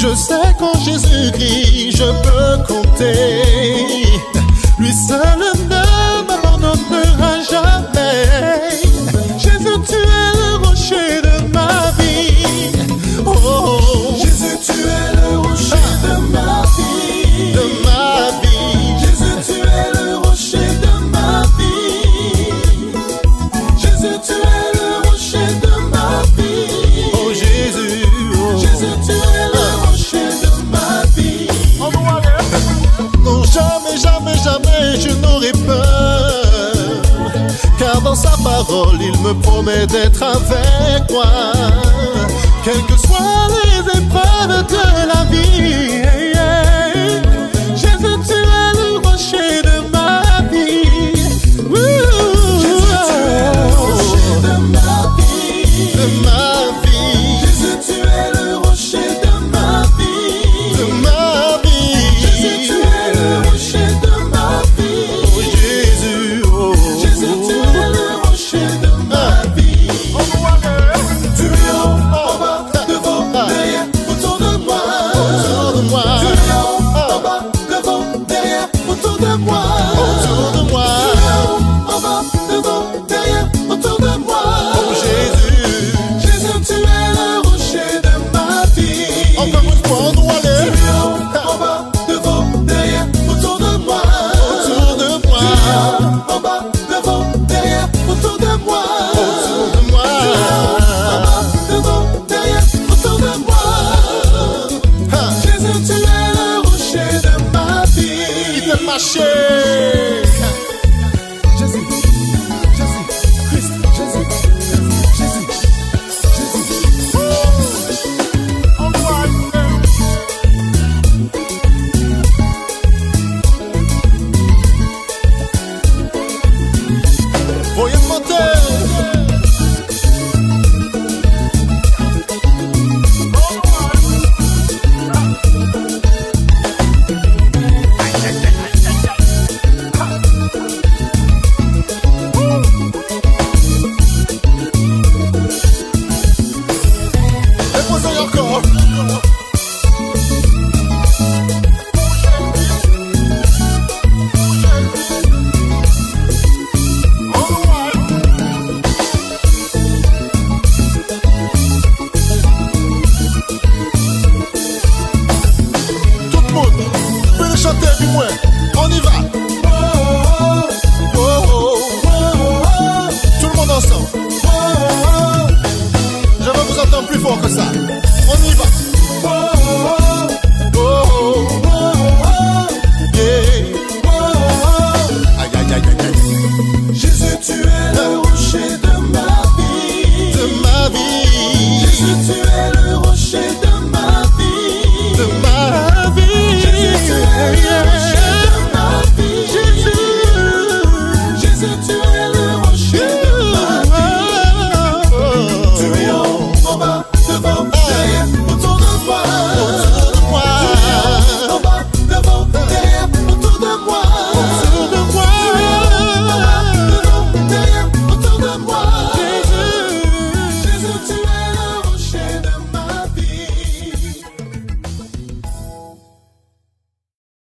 Je sais qu'en Jésus-Christ je peux compter. Lui seul ne m'abandonnera jamais. Jésus, tu es le rocher de ma vie. Oh, Jésus, tu es le rocher de ma vie. De ma vie. Jésus, tu es le rocher de ma vie. Jésus, tu es le rocher de ma vie. Oh Jésus, oh. Jésus, tu es le rocher de ma vie. Non, jamais, jamais, jamais je n'aurai peur, car dans sa parole il me promet d'être avec moi. Quelles que soient les épreuves de la vie,